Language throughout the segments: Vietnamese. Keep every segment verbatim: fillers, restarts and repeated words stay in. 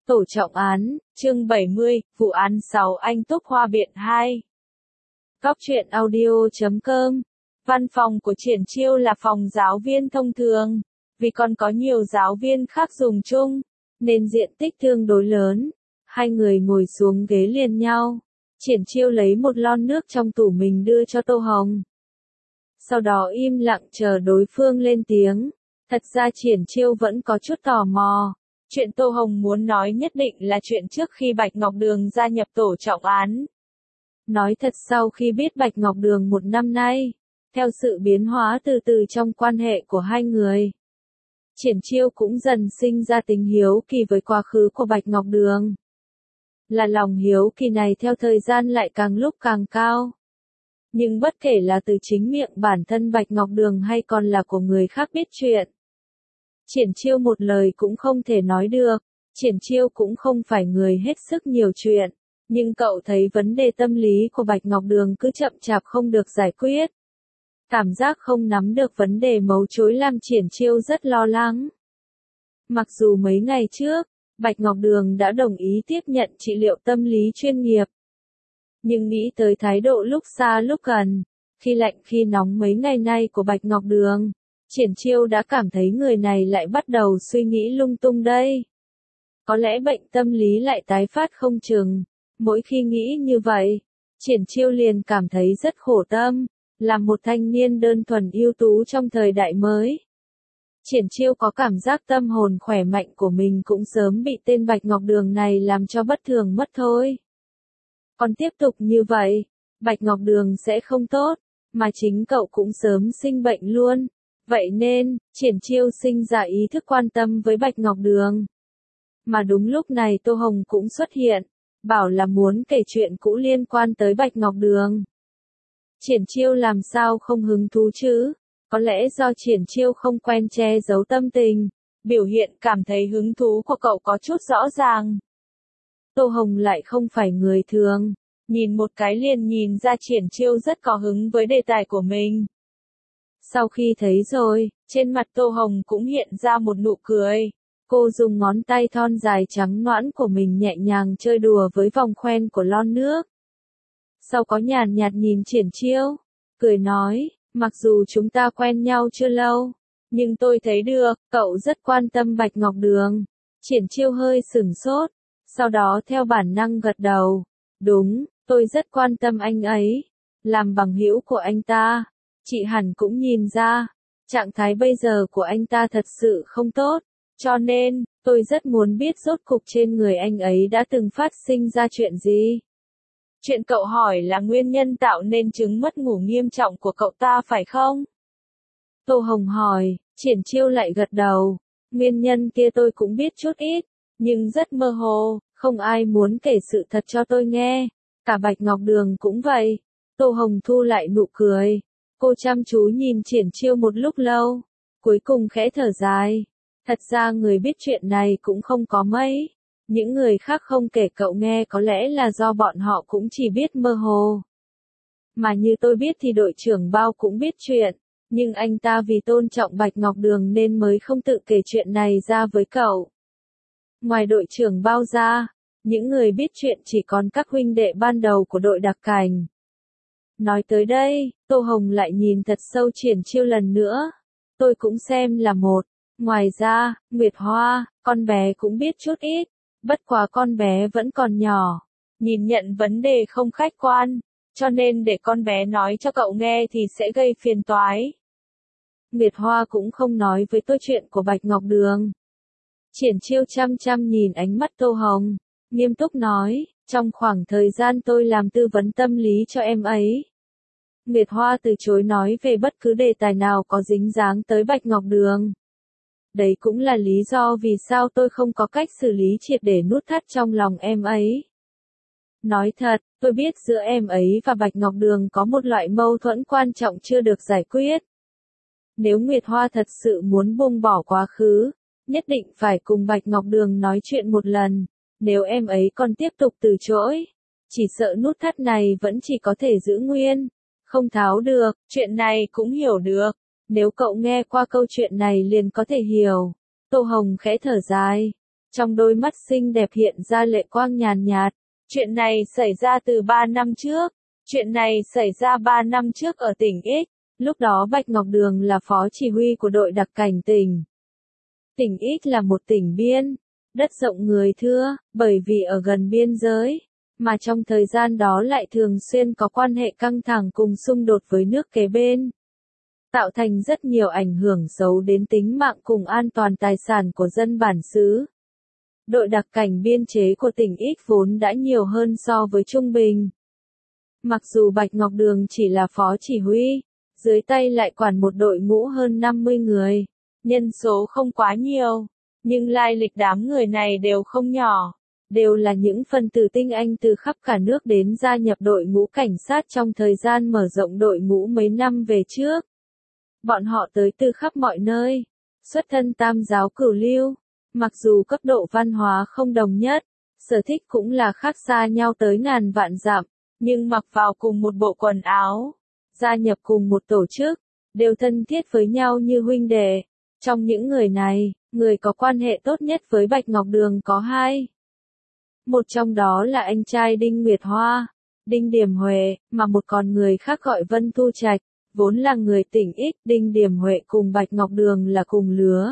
Tổ trọng án, chương bảy mươi, vụ án sáu anh Túc Hoa Biện hai. Góc truyện audio chấm com. Văn phòng của Triển Chiêu là phòng giáo viên thông thường, vì còn có nhiều giáo viên khác dùng chung, nên diện tích tương đối lớn. Hai người ngồi xuống ghế liền nhau. Triển Chiêu lấy một lon nước trong tủ mình đưa cho Tô Hồng. Sau đó im lặng chờ đối phương lên tiếng. Thật ra Triển Chiêu vẫn có chút tò mò. Chuyện Tô Hồng muốn nói nhất định là chuyện trước khi Bạch Ngọc Đường gia nhập tổ trọng án. Nói thật, sau khi biết Bạch Ngọc Đường một năm nay, theo sự biến hóa từ từ trong quan hệ của hai người, Triển Chiêu cũng dần sinh ra tình hiếu kỳ với quá khứ của Bạch Ngọc Đường. Là lòng hiếu kỳ này theo thời gian lại càng lúc càng cao. Nhưng bất kể là từ chính miệng bản thân Bạch Ngọc Đường hay còn là của người khác biết chuyện, Triển Chiêu một lời cũng không thể nói được. Triển Chiêu cũng không phải người hết sức nhiều chuyện, nhưng cậu thấy vấn đề tâm lý của Bạch Ngọc Đường cứ chậm chạp không được giải quyết. Cảm giác không nắm được vấn đề mấu chốt làm Triển Chiêu rất lo lắng. Mặc dù mấy ngày trước, Bạch Ngọc Đường đã đồng ý tiếp nhận trị liệu tâm lý chuyên nghiệp, nhưng nghĩ tới thái độ lúc xa lúc gần, khi lạnh khi nóng mấy ngày nay của Bạch Ngọc Đường, Triển Chiêu đã cảm thấy người này lại bắt đầu suy nghĩ lung tung đây. Có lẽ bệnh tâm lý lại tái phát không chừng. Mỗi khi nghĩ như vậy, Triển Chiêu liền cảm thấy rất khổ tâm, là một thanh niên đơn thuần ưu tú trong thời đại mới. Triển Chiêu có cảm giác tâm hồn khỏe mạnh của mình cũng sớm bị tên Bạch Ngọc Đường này làm cho bất thường mất thôi. Còn tiếp tục như vậy, Bạch Ngọc Đường sẽ không tốt, mà chính cậu cũng sớm sinh bệnh luôn. Vậy nên, Triển Chiêu sinh ra ý thức quan tâm với Bạch Ngọc Đường. Mà đúng lúc này Tô Hồng cũng xuất hiện, bảo là muốn kể chuyện cũ liên quan tới Bạch Ngọc Đường. Triển Chiêu làm sao không hứng thú chứ? Có lẽ do Triển Chiêu không quen che giấu tâm tình, biểu hiện cảm thấy hứng thú của cậu có chút rõ ràng. Tô Hồng lại không phải người thường, nhìn một cái liền nhìn ra Triển Chiêu rất có hứng với đề tài của mình. Sau khi thấy rồi, trên mặt Tô Hồng cũng hiện ra một nụ cười. Cô dùng ngón tay thon dài trắng nõn của mình nhẹ nhàng chơi đùa với vòng khoen của lon nước. Sau có nhàn nhạt nhìn Triển Chiêu, cười nói, mặc dù chúng ta quen nhau chưa lâu, nhưng tôi thấy được, cậu rất quan tâm Bạch Ngọc Đường. Triển Chiêu hơi sửng sốt, sau đó theo bản năng gật đầu. Đúng, tôi rất quan tâm anh ấy, làm bằng hữu của anh ta. Chị hẳn cũng nhìn ra, trạng thái bây giờ của anh ta thật sự không tốt, cho nên, tôi rất muốn biết rốt cục trên người anh ấy đã từng phát sinh ra chuyện gì. Chuyện cậu hỏi là nguyên nhân tạo nên chứng mất ngủ nghiêm trọng của cậu ta phải không? Tô Hồng hỏi, Triển Chiêu lại gật đầu. Nguyên nhân kia tôi cũng biết chút ít, nhưng rất mơ hồ, không ai muốn kể sự thật cho tôi nghe. Cả Bạch Ngọc Đường cũng vậy. Tô Hồng thu lại nụ cười. Cô chăm chú nhìn Triển Chiêu một lúc lâu, cuối cùng khẽ thở dài. Thật ra người biết chuyện này cũng không có mấy. Những người khác không kể cậu nghe có lẽ là do bọn họ cũng chỉ biết mơ hồ. Mà như tôi biết thì đội trưởng Bao cũng biết chuyện, nhưng anh ta vì tôn trọng Bạch Ngọc Đường nên mới không tự kể chuyện này ra với cậu. Ngoài đội trưởng Bao ra, những người biết chuyện chỉ còn các huynh đệ ban đầu của đội đặc cảnh. Nói tới đây, Tô Hồng lại nhìn thật sâu Triển Chiêu lần nữa. Tôi cũng xem là một. Ngoài ra, Nguyệt Hoa, con bé cũng biết chút ít. Bất quá con bé vẫn còn nhỏ, nhìn nhận vấn đề không khách quan, cho nên để con bé nói cho cậu nghe thì sẽ gây phiền toái. Nguyệt Hoa cũng không nói với tôi chuyện của Bạch Ngọc Đường. Triển Chiêu chăm chăm nhìn ánh mắt Tô Hồng, nghiêm túc nói, trong khoảng thời gian tôi làm tư vấn tâm lý cho em ấy, Nguyệt Hoa từ chối nói về bất cứ đề tài nào có dính dáng tới Bạch Ngọc Đường. Đấy cũng là lý do vì sao tôi không có cách xử lý triệt để nút thắt trong lòng em ấy. Nói thật, tôi biết giữa em ấy và Bạch Ngọc Đường có một loại mâu thuẫn quan trọng chưa được giải quyết. Nếu Nguyệt Hoa thật sự muốn buông bỏ quá khứ, nhất định phải cùng Bạch Ngọc Đường nói chuyện một lần. Nếu em ấy còn tiếp tục từ chối, chỉ sợ nút thắt này vẫn chỉ có thể giữ nguyên, không tháo được. Chuyện này cũng hiểu được. Nếu cậu nghe qua câu chuyện này liền có thể hiểu. Tô Hồng khẽ thở dài. trong đôi mắt xinh đẹp hiện ra lệ quang nhàn nhạt. Chuyện này xảy ra từ ba năm trước. Chuyện này xảy ra ba năm trước ở tỉnh X. Lúc đó Bạch Ngọc Đường là phó chỉ huy của đội đặc cảnh tỉnh. Tỉnh X là một tỉnh biên, đất rộng người thưa, bởi vì ở gần biên giới, mà trong thời gian đó lại thường xuyên có quan hệ căng thẳng cùng xung đột với nước kế bên, tạo thành rất nhiều ảnh hưởng xấu đến tính mạng cùng an toàn tài sản của dân bản xứ. Đội đặc cảnh biên chế của tỉnh X vốn đã nhiều hơn so với trung bình. Mặc dù Bạch Ngọc Đường chỉ là phó chỉ huy, dưới tay lại quản một đội ngũ hơn năm mươi người, nhân số không quá nhiều, nhưng lai lịch đám người này đều không nhỏ, đều là những phần tử tinh anh từ khắp cả nước đến gia nhập đội ngũ cảnh sát trong thời gian mở rộng đội ngũ mấy năm về trước. Bọn họ tới từ khắp mọi nơi, xuất thân tam giáo cửu lưu, mặc dù cấp độ văn hóa không đồng nhất, sở thích cũng là khác xa nhau tới ngàn vạn dặm, nhưng mặc vào cùng một bộ quần áo, gia nhập cùng một tổ chức, đều thân thiết với nhau như huynh đệ. Trong những người này, người có quan hệ tốt nhất với Bạch Ngọc Đường có hai. Một trong đó là anh trai Đinh Nguyệt Hoa, Đinh Điểm Huệ, mà một con người khác gọi Vân Thu Trạch, vốn là người tỉnh X. Đinh Điểm Huệ cùng Bạch Ngọc Đường là cùng lứa.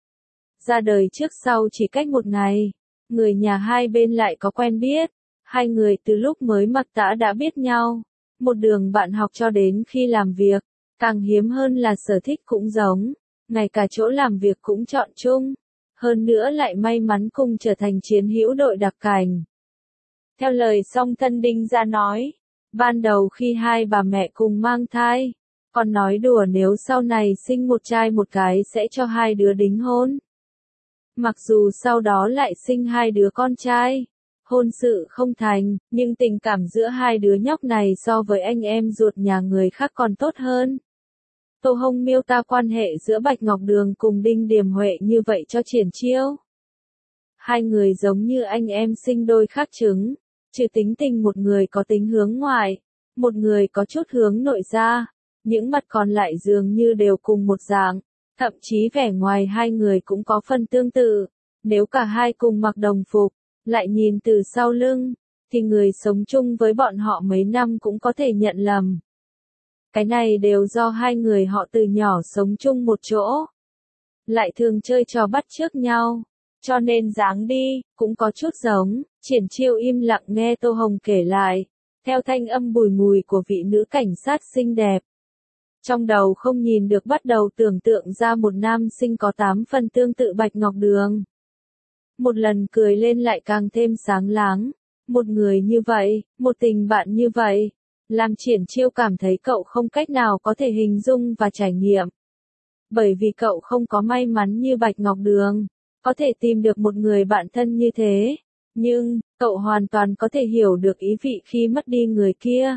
Ra đời trước sau chỉ cách một ngày, người nhà hai bên lại có quen biết, hai người từ lúc mới mặc tã đã biết nhau, một đường bạn học cho đến khi làm việc, càng hiếm hơn là sở thích cũng giống, ngay cả chỗ làm việc cũng chọn chung, hơn nữa lại may mắn cùng trở thành chiến hữu đội đặc cảnh. Theo lời song thân Đinh ra nói, ban đầu khi hai bà mẹ cùng mang thai, còn nói đùa nếu sau này sinh một trai một cái sẽ cho hai đứa đính hôn. Mặc dù sau đó lại sinh hai đứa con trai, hôn sự không thành, nhưng tình cảm giữa hai đứa nhóc này so với anh em ruột nhà người khác còn tốt hơn. Tô Hồng miêu tả quan hệ giữa Bạch Ngọc Đường cùng Đinh Điểm Huệ như vậy cho Triển Chiêu. Hai người giống như anh em sinh đôi khác trứng, trừ tính tình một người có tính hướng ngoại, một người có chút hướng nội ra, những mặt còn lại dường như đều cùng một dạng, thậm chí vẻ ngoài hai người cũng có phần tương tự. Nếu cả hai cùng mặc đồng phục, lại nhìn từ sau lưng, thì người sống chung với bọn họ mấy năm cũng có thể nhận lầm. Cái này đều do hai người họ từ nhỏ sống chung một chỗ, lại thường chơi trò bắt chước nhau, cho nên dáng đi, cũng có chút giống. Triển Chiêu im lặng nghe Tô Hồng kể lại, theo thanh âm bùi ngùi của vị nữ cảnh sát xinh đẹp. Trong đầu không nhìn được bắt đầu tưởng tượng ra một nam sinh có tám phần tương tự Bạch Ngọc Đường. Một lần cười lên lại càng thêm sáng láng, một người như vậy, một tình bạn như vậy, làm Triển Chiêu cảm thấy cậu không cách nào có thể hình dung và trải nghiệm. Bởi vì cậu không có may mắn như Bạch Ngọc Đường, có thể tìm được một người bạn thân như thế, nhưng, cậu hoàn toàn có thể hiểu được ý vị khi mất đi người kia.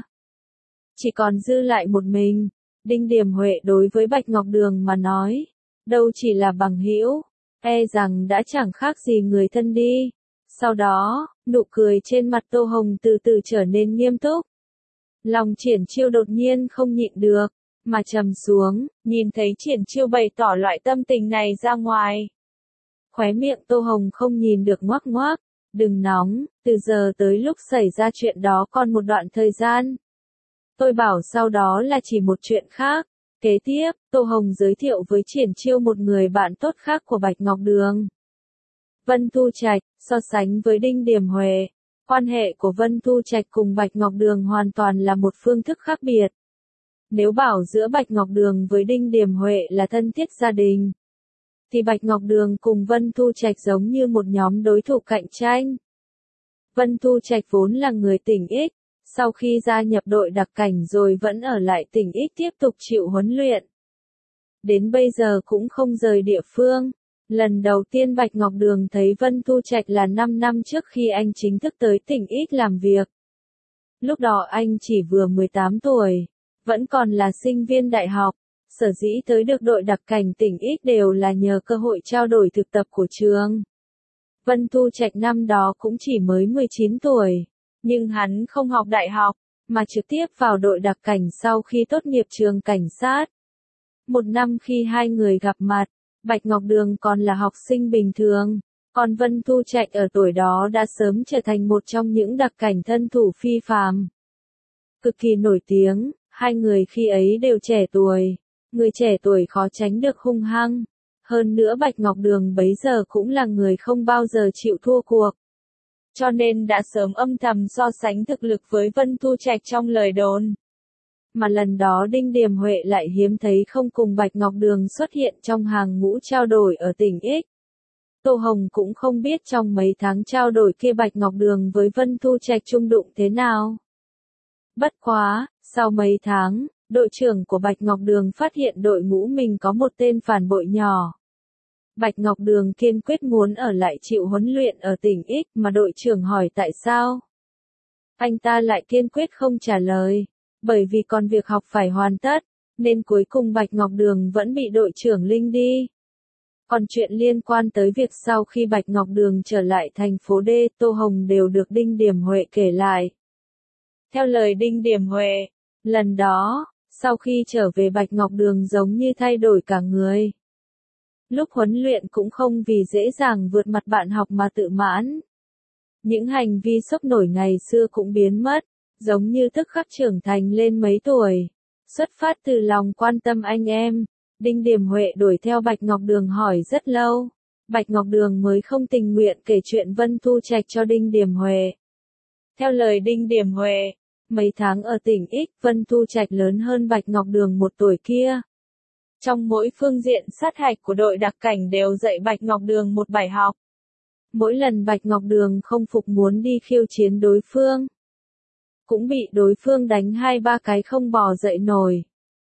Chỉ còn dư lại một mình, Đinh Điểm Huệ đối với Bạch Ngọc Đường mà nói, đâu chỉ là bằng hữu, e rằng đã chẳng khác gì người thân đi. Sau đó, nụ cười trên mặt Tô Hồng từ từ trở nên nghiêm túc. Lòng Triển Chiêu đột nhiên không nhịn được, mà trầm xuống, nhìn thấy Triển Chiêu bày tỏ loại tâm tình này ra ngoài. Khóe miệng Tô Hồng không nhìn được ngoác ngoác, đừng nóng, từ giờ tới lúc xảy ra chuyện đó còn một đoạn thời gian. Tôi bảo sau đó là chỉ một chuyện khác. Kế tiếp, Tô Hồng giới thiệu với Triển Chiêu một người bạn tốt khác của Bạch Ngọc Đường. Vân Thu Trạch. So sánh với Đinh Điểm Huệ, quan hệ của Vân Thu Trạch cùng Bạch Ngọc Đường hoàn toàn là một phương thức khác biệt. Nếu bảo giữa Bạch Ngọc Đường với Đinh Điểm Huệ là thân thiết gia đình, thì Bạch Ngọc Đường cùng Vân Thu Trạch giống như một nhóm đối thủ cạnh tranh. Vân Thu Trạch vốn là người tỉnh X, sau khi gia nhập đội đặc cảnh rồi vẫn ở lại tỉnh X tiếp tục chịu huấn luyện. Đến bây giờ cũng không rời địa phương. Lần đầu tiên Bạch Ngọc Đường thấy Vân Thu Trạch là năm năm trước khi anh chính thức tới tỉnh X làm việc. Lúc đó anh chỉ vừa mười tám tuổi, vẫn còn là sinh viên đại học, sở dĩ tới được đội đặc cảnh tỉnh X đều là nhờ cơ hội trao đổi thực tập của trường. Vân Thu Trạch năm đó cũng chỉ mới mười chín tuổi, nhưng hắn không học đại học, mà trực tiếp vào đội đặc cảnh sau khi tốt nghiệp trường cảnh sát. Một năm khi hai người gặp mặt, Bạch Ngọc Đường còn là học sinh bình thường, Còn Vân Thu Trạch ở tuổi đó đã sớm trở thành một trong những đặc cảnh thân thủ phi phàm. Cực kỳ nổi tiếng, hai người khi ấy đều trẻ tuổi. Người trẻ tuổi khó tránh được hung hăng. Hơn nữa Bạch Ngọc Đường bấy giờ cũng là người không bao giờ chịu thua cuộc. Cho nên đã sớm âm thầm so sánh thực lực với Vân Thu Trạch trong lời đồn. Mà lần đó Đinh Điểm Huệ lại hiếm thấy không cùng Bạch Ngọc Đường xuất hiện trong hàng ngũ trao đổi ở tỉnh X. Tô Hồng cũng không biết trong mấy tháng trao đổi kia Bạch Ngọc Đường với Vân Thu Trạch chung đụng thế nào. Bất quá, sau mấy tháng, đội trưởng của Bạch Ngọc Đường phát hiện đội ngũ mình có một tên phản bội nhỏ. Bạch Ngọc Đường kiên quyết muốn ở lại chịu huấn luyện ở tỉnh X mà đội trưởng hỏi tại sao. Anh ta lại kiên quyết không trả lời, bởi vì còn việc học phải hoàn tất, nên cuối cùng Bạch Ngọc Đường vẫn bị đội trưởng Linh đi. Còn chuyện liên quan tới việc sau khi Bạch Ngọc Đường trở lại thành phố D, Tô Hồng đều được Đinh Điểm Huệ kể lại. Theo lời Đinh Điểm Huệ, lần đó, sau khi trở về Bạch Ngọc Đường giống như thay đổi cả người. Lúc huấn luyện cũng không vì dễ dàng vượt mặt bạn học mà tự mãn. Những hành vi sốc nổi ngày xưa cũng biến mất, giống như tức khắc trưởng thành lên mấy tuổi. Xuất phát từ lòng quan tâm anh em, Đinh Điểm Huệ đuổi theo Bạch Ngọc Đường hỏi rất lâu. Bạch Ngọc Đường mới không tình nguyện kể chuyện Vân Thu Trạch cho Đinh Điểm Huệ. Theo lời Đinh Điểm Huệ, mấy tháng ở tỉnh X, Vân Thu Trạch lớn hơn Bạch Ngọc Đường một tuổi kia. Trong mỗi phương diện sát hạch của đội đặc cảnh đều dạy Bạch Ngọc Đường một bài học. Mỗi lần Bạch Ngọc Đường không phục muốn đi khiêu chiến đối phương, cũng bị đối phương đánh hai ba cái không bò dậy nổi.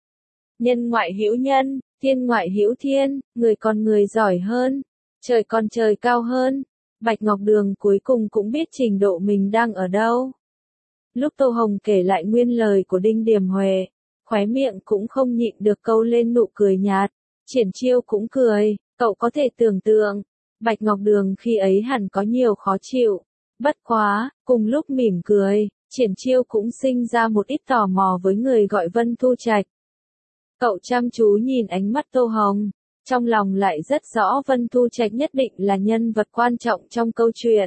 Nhân ngoại hữu nhân, thiên ngoại hữu thiên, người còn người giỏi hơn, trời còn trời cao hơn. Bạch Ngọc Đường cuối cùng cũng biết trình độ mình đang ở đâu. Lúc Tô Hồng kể lại nguyên lời của Đinh Điểm Huệ, khóe miệng cũng không nhịn được câu lên nụ cười nhạt. Triển Chiêu cũng cười, cậu có thể tưởng tượng, Bạch Ngọc Đường khi ấy hẳn có nhiều khó chịu. Bất quá, cùng lúc mỉm cười, Triển Chiêu cũng sinh ra một ít tò mò với người gọi Vân Thu Trạch. Cậu chăm chú nhìn ánh mắt Tô Hồng, trong lòng lại rất rõ Vân Thu Trạch nhất định là nhân vật quan trọng trong câu chuyện.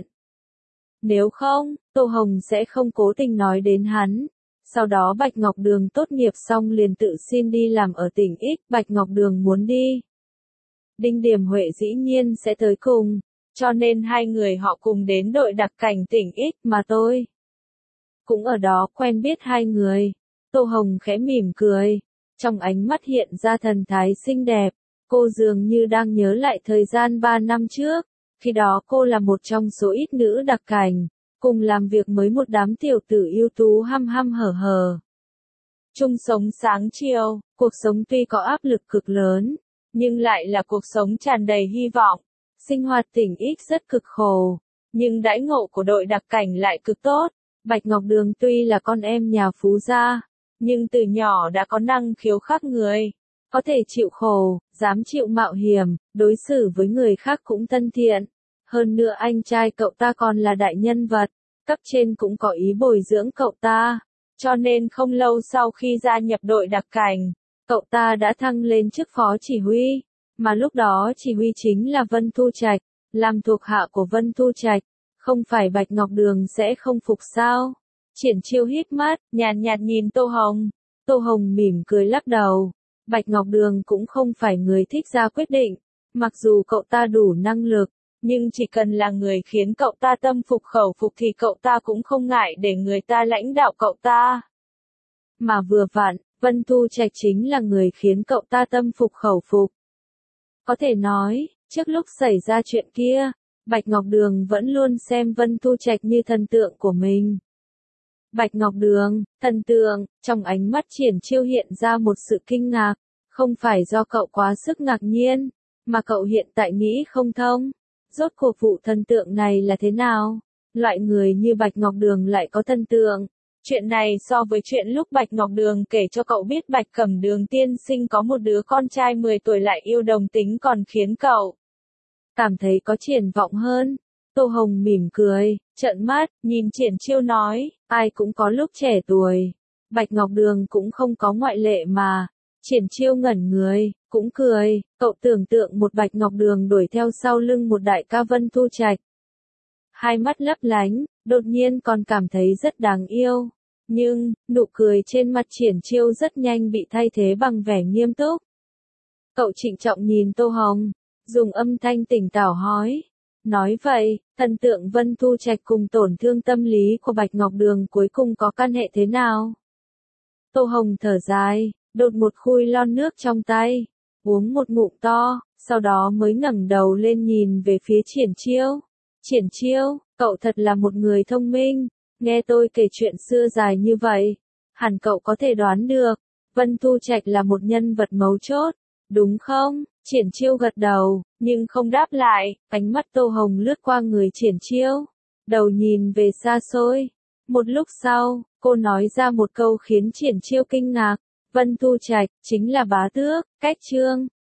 Nếu không, Tô Hồng sẽ không cố tình nói đến hắn. Sau đó Bạch Ngọc Đường tốt nghiệp xong liền tự xin đi làm ở tỉnh X, Bạch Ngọc Đường muốn đi. Đinh Điểm Huệ dĩ nhiên sẽ tới cùng, cho nên hai người họ cùng đến đội đặc cảnh tỉnh X mà tôi. Cũng ở đó quen biết hai người. Tô Hồng khẽ mỉm cười, trong ánh mắt hiện ra thần thái xinh đẹp. Cô dường như đang nhớ lại thời gian ba năm trước, khi đó cô là một trong số ít nữ đặc cảnh, cùng làm việc với một đám tiểu tử ưu tú hăm hăm hở hở. Chung sống sáng chiều, cuộc sống tuy có áp lực cực lớn, nhưng lại là cuộc sống tràn đầy hy vọng. Sinh hoạt tỉnh X rất cực khổ, nhưng đãi ngộ của đội đặc cảnh lại cực tốt. Bạch Ngọc Đường tuy là con em nhà phú gia, nhưng từ nhỏ đã có năng khiếu khác người. Có thể chịu khổ, dám chịu mạo hiểm, đối xử với người khác cũng thân thiện. Hơn nữa anh trai cậu ta còn là đại nhân vật, cấp trên cũng có ý bồi dưỡng cậu ta. Cho nên không lâu sau khi gia nhập đội đặc cảnh, cậu ta đã thăng lên chức phó chỉ huy. Mà lúc đó chỉ huy chính là Vân Thu Trạch, làm thuộc hạ của Vân Thu Trạch. Không phải Bạch Ngọc Đường sẽ không phục sao? Triển Chiêu hít mắt, nhàn nhạt nhìn Tô Hồng. Tô Hồng mỉm cười lắc đầu. Bạch Ngọc Đường cũng không phải người thích ra quyết định. Mặc dù cậu ta đủ năng lực, nhưng chỉ cần là người khiến cậu ta tâm phục khẩu phục thì cậu ta cũng không ngại để người ta lãnh đạo cậu ta. Mà vừa vặn, Vân Thu Trạch chính là người khiến cậu ta tâm phục khẩu phục. Có thể nói, trước lúc xảy ra chuyện kia, Bạch Ngọc Đường vẫn luôn xem Vân Thu Trạch như thần tượng của mình. Bạch Ngọc Đường, thần tượng, trong ánh mắt Triển Chiêu hiện ra một sự kinh ngạc, không phải do cậu quá sức ngạc nhiên, mà cậu hiện tại nghĩ không thông. Rốt cuộc vụ thần tượng này là thế nào? Loại người như Bạch Ngọc Đường lại có thần tượng. Chuyện này so với chuyện lúc Bạch Ngọc Đường kể cho cậu biết Bạch Cẩm Đường tiên sinh có một đứa con trai mười tuổi lại yêu đồng tính còn khiến cậu cảm thấy có triển vọng hơn. Tô Hồng mỉm cười, trợn mắt, nhìn Triển Chiêu nói, ai cũng có lúc trẻ tuổi. Bạch Ngọc Đường cũng không có ngoại lệ mà. Triển Chiêu ngẩn người, cũng cười, cậu tưởng tượng một Bạch Ngọc Đường đuổi theo sau lưng một đại ca Vân Thu Trạch. Hai mắt lấp lánh, đột nhiên còn cảm thấy rất đáng yêu. Nhưng, nụ cười trên mặt Triển Chiêu rất nhanh bị thay thế bằng vẻ nghiêm túc. Cậu trịnh trọng nhìn Tô Hồng, dùng âm thanh tỉnh táo hỏi. Nói vậy, thần tượng Vân Thu Trạch cùng tổn thương tâm lý của Bạch Ngọc Đường cuối cùng có căn hệ thế nào? Tô Hồng thở dài, đột một khui lon nước trong tay, uống một ngụm to, sau đó mới ngẩng đầu lên nhìn về phía Triển Chiêu. Triển Chiêu, cậu thật là một người thông minh, nghe tôi kể chuyện xưa dài như vậy, hẳn cậu có thể đoán được, Vân Thu Trạch là một nhân vật mấu chốt, đúng không? Triển Chiêu gật đầu, nhưng không đáp lại, ánh mắt Tô Hồng lướt qua người Triển Chiêu, đầu nhìn về xa xôi. Một lúc sau, cô nói ra một câu khiến Triển Chiêu kinh ngạc, Vân Thu Trạch, chính là bá tước, cách Trương.